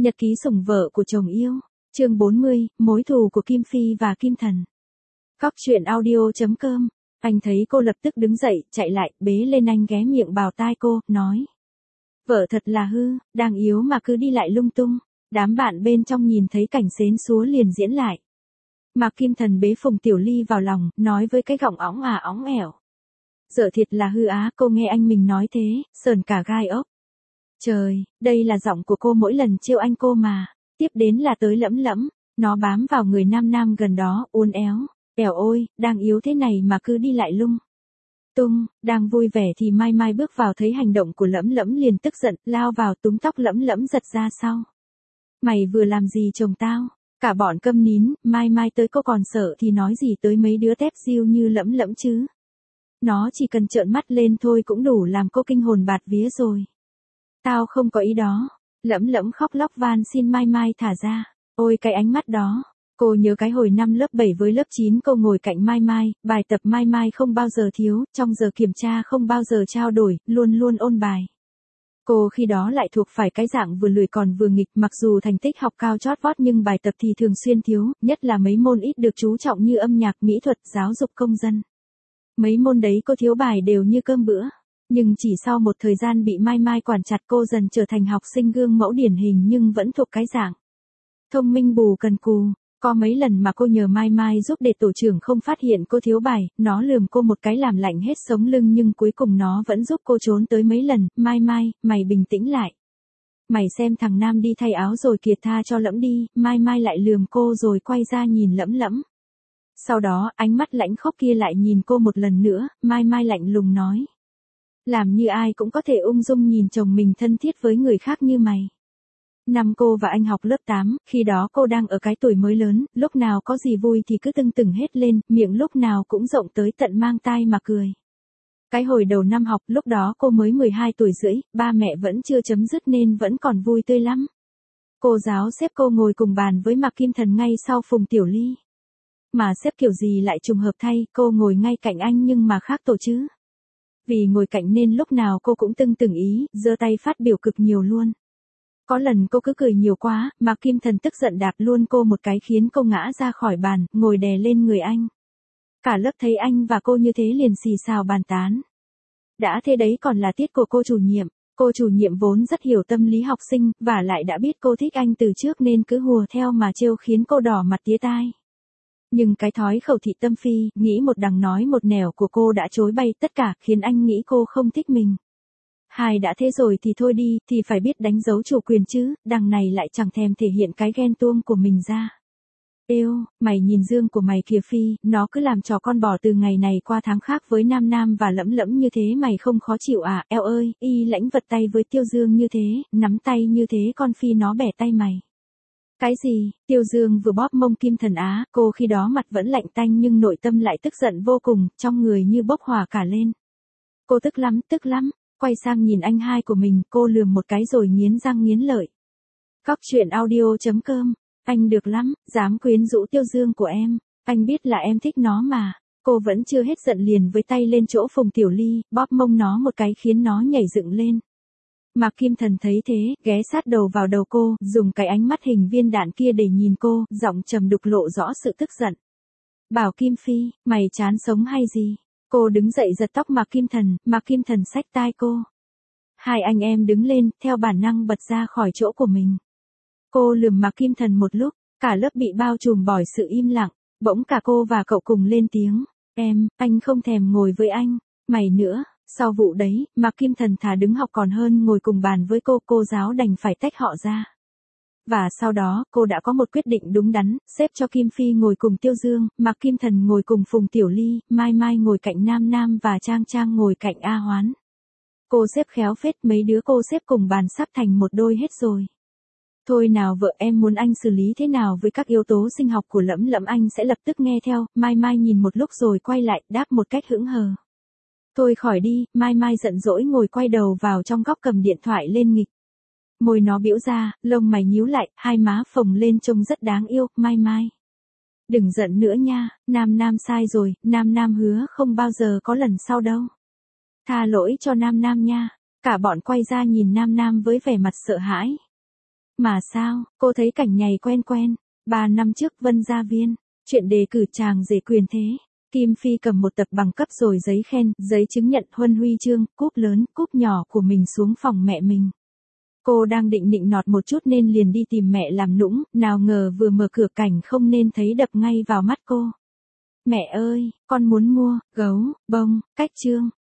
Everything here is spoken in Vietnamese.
Nhật ký sủng vợ của chồng yêu. Chương 40, mối thù của Kim Phi và Kim Thần. Cóc truyện audio.com. Anh thấy cô lập tức đứng dậy, chạy lại, bế lên anh ghé miệng vào tai cô, nói. Vợ thật là hư, đang yếu mà cứ đi lại lung tung. Đám bạn bên trong nhìn thấy cảnh xến xúa liền diễn lại. Mạc Kim Thần bế Phùng Tiểu Ly vào lòng, nói với cái giọng óng ẻo. Dở thiệt là hư á, cô nghe anh mình nói thế, sờn cả gai ốc. Trời, đây là giọng của cô mỗi lần trêu anh cô mà. Tiếp đến là tới lẫm lẫm, nó bám vào người nam gần đó, uốn éo. Ẻo ôi, đang yếu thế này mà cứ đi lại lung tung, đang vui vẻ thì Mai Mai bước vào thấy hành động của lẫm lẫm liền tức giận, lao vào túm tóc lẫm lẫm giật ra sau. Mày vừa làm gì chồng tao? Cả bọn câm nín, Mai Mai tới cô còn sợ thì nói gì tới mấy đứa tép diêu như lẫm lẫm chứ. Nó chỉ cần trợn mắt lên thôi cũng đủ làm cô kinh hồn bạt vía rồi. Tao không có ý đó. Lẫm lẫm khóc lóc van xin Mai Mai thả ra. Ôi cái ánh mắt đó. Cô nhớ cái hồi năm lớp 7 với lớp 9 cô ngồi cạnh Mai Mai, bài tập Mai Mai không bao giờ thiếu, trong giờ kiểm tra không bao giờ trao đổi, luôn luôn ôn bài. Cô khi đó lại thuộc phải cái dạng vừa lười còn vừa nghịch, mặc dù thành tích học cao chót vót nhưng bài tập thì thường xuyên thiếu, nhất là mấy môn ít được chú trọng như âm nhạc, mỹ thuật, giáo dục công dân. Mấy môn đấy cô thiếu bài đều như cơm bữa. Nhưng chỉ sau một thời gian bị Mai Mai quản chặt cô dần trở thành học sinh gương mẫu điển hình nhưng vẫn thuộc cái dạng thông minh bù cần cù. Có mấy lần mà cô nhờ Mai Mai giúp để tổ trưởng không phát hiện cô thiếu bài, nó lườm cô một cái làm lạnh hết sống lưng nhưng cuối cùng nó vẫn giúp cô trốn tới mấy lần. Mai Mai, mày bình tĩnh lại. Mày xem thằng Nam đi thay áo rồi kìa, tha cho lẫm đi. Mai Mai lại lườm cô rồi quay ra nhìn lẫm lẫm. Sau đó ánh mắt lãnh khốc kia lại nhìn cô một lần nữa, Mai Mai lạnh lùng nói. Làm như ai cũng có thể ung dung nhìn chồng mình thân thiết với người khác như mày. Năm cô và anh học lớp 8, khi đó cô đang ở cái tuổi mới lớn, lúc nào có gì vui thì cứ tưng tửng hết lên, miệng lúc nào cũng rộng tới tận mang tai mà cười. Cái hồi đầu năm học, lúc đó cô mới 12 tuổi rưỡi, ba mẹ vẫn chưa chấm dứt nên vẫn còn vui tươi lắm. Cô giáo xếp cô ngồi cùng bàn với Mạc Kim Thần ngay sau Phùng Tiểu Ly. Mà xếp kiểu gì lại trùng hợp thay, cô ngồi ngay cạnh anh nhưng mà khác tổ chứ. Vì ngồi cạnh nên lúc nào cô cũng tưng từng ý, giơ tay phát biểu cực nhiều luôn. Có lần cô cứ cười nhiều quá, Mạc Kim Thần tức giận đạp luôn cô một cái khiến cô ngã ra khỏi bàn, ngồi đè lên người anh. Cả lớp thấy anh và cô như thế liền xì xào bàn tán. Đã thế đấy còn là tiết của cô chủ nhiệm. Cô chủ nhiệm vốn rất hiểu tâm lý học sinh, và lại đã biết cô thích anh từ trước nên cứ hùa theo mà trêu khiến cô đỏ mặt tía tai. Nhưng cái thói khẩu thị tâm phi, nghĩ một đằng nói một nẻo của cô đã chối bay tất cả, khiến anh nghĩ cô không thích mình. Hai đã thế rồi thì thôi đi, thì phải biết đánh dấu chủ quyền chứ, đằng này lại chẳng thèm thể hiện cái ghen tuông của mình ra. Êu, mày nhìn Dương của mày kìa Phi, nó cứ làm trò con bò từ ngày này qua tháng khác với Nam và lẫm lẫm như thế mày không khó chịu à, eo ơi, y lãnh vật tay với Tiêu Dương như thế, nắm tay như thế con Phi nó bẻ tay mày. Cái gì, Tiêu Dương vừa bóp mông Kim Thần á, cô khi đó mặt vẫn lạnh tanh nhưng nội tâm lại tức giận vô cùng, trong người như bốc hỏa cả lên. Cô tức lắm, quay sang nhìn anh hai của mình, cô lườm một cái rồi nghiến răng nghiến lợi. Cóc truyện audio.com, anh được lắm, dám quyến rũ Tiêu Dương của em, anh biết là em thích nó mà. Cô vẫn chưa hết giận liền với tay lên chỗ Phùng Tiểu Ly, bóp mông nó một cái khiến nó nhảy dựng lên. Mạc Kim Thần thấy thế, ghé sát đầu vào đầu cô, dùng cái ánh mắt hình viên đạn kia để nhìn cô, giọng trầm đục lộ rõ sự tức giận. Bảo Kim Phi, mày chán sống hay gì? Cô đứng dậy giật tóc Mạc Kim Thần xách tai cô. Hai anh em đứng lên, theo bản năng bật ra khỏi chỗ của mình. Cô lườm Mạc Kim Thần một lúc, cả lớp bị bao trùm bởi sự im lặng, bỗng cả cô và cậu cùng lên tiếng. Anh không thèm ngồi với anh, mày nữa. Sau vụ đấy, Mạc Kim Thần thà đứng học còn hơn ngồi cùng bàn với cô giáo đành phải tách họ ra. Và sau đó, cô đã có một quyết định đúng đắn, xếp cho Kim Phi ngồi cùng Tiêu Dương, Mạc Kim Thần ngồi cùng Phùng Tiểu Ly, Mai Mai ngồi cạnh Nam và Trang ngồi cạnh A Hoán. Cô xếp khéo phết, mấy đứa cô xếp cùng bàn sắp thành một đôi hết rồi. Thôi nào vợ, em muốn anh xử lý thế nào với các yếu tố sinh học của lẫm lẫm anh sẽ lập tức nghe theo. Mai Mai nhìn một lúc rồi quay lại, đáp một cách hững hờ. Thôi khỏi đi, Mai Mai giận dỗi ngồi quay đầu vào trong góc cầm điện thoại lên nghịch. Môi nó bĩu ra, lông mày nhíu lại, hai má phồng lên trông rất đáng yêu. Mai Mai, đừng giận nữa nha, Nam sai rồi, Nam hứa không bao giờ có lần sau đâu. Tha lỗi cho Nam nha. Cả bọn quay ra nhìn Nam với vẻ mặt sợ hãi. Mà sao, cô thấy cảnh nhảy quen quen. 3 năm trước Vân Gia Viên, chuyện đề cử chàng rể quyền thế. Kim Phi cầm một tập bằng cấp rồi giấy khen, giấy chứng nhận huân huy chương, cúp lớn, cúp nhỏ của mình xuống phòng mẹ mình. Cô đang định nịnh nọt một chút nên liền đi tìm mẹ làm nũng, nào ngờ vừa mở cửa cảnh không nên thấy đập ngay vào mắt cô. Mẹ ơi, con muốn mua, gấu, bông, cách chương.